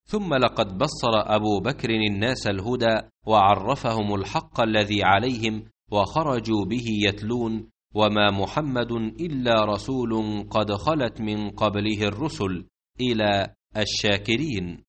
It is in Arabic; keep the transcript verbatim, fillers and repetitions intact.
ثم لقد بصر أبو بكر الناس الهدى وعرفهم الحق الذي عليهم، وخرجوا به يتلون: وما محمد إلا رسول قد خلت من قبله الرسل، إلى الشاكرين.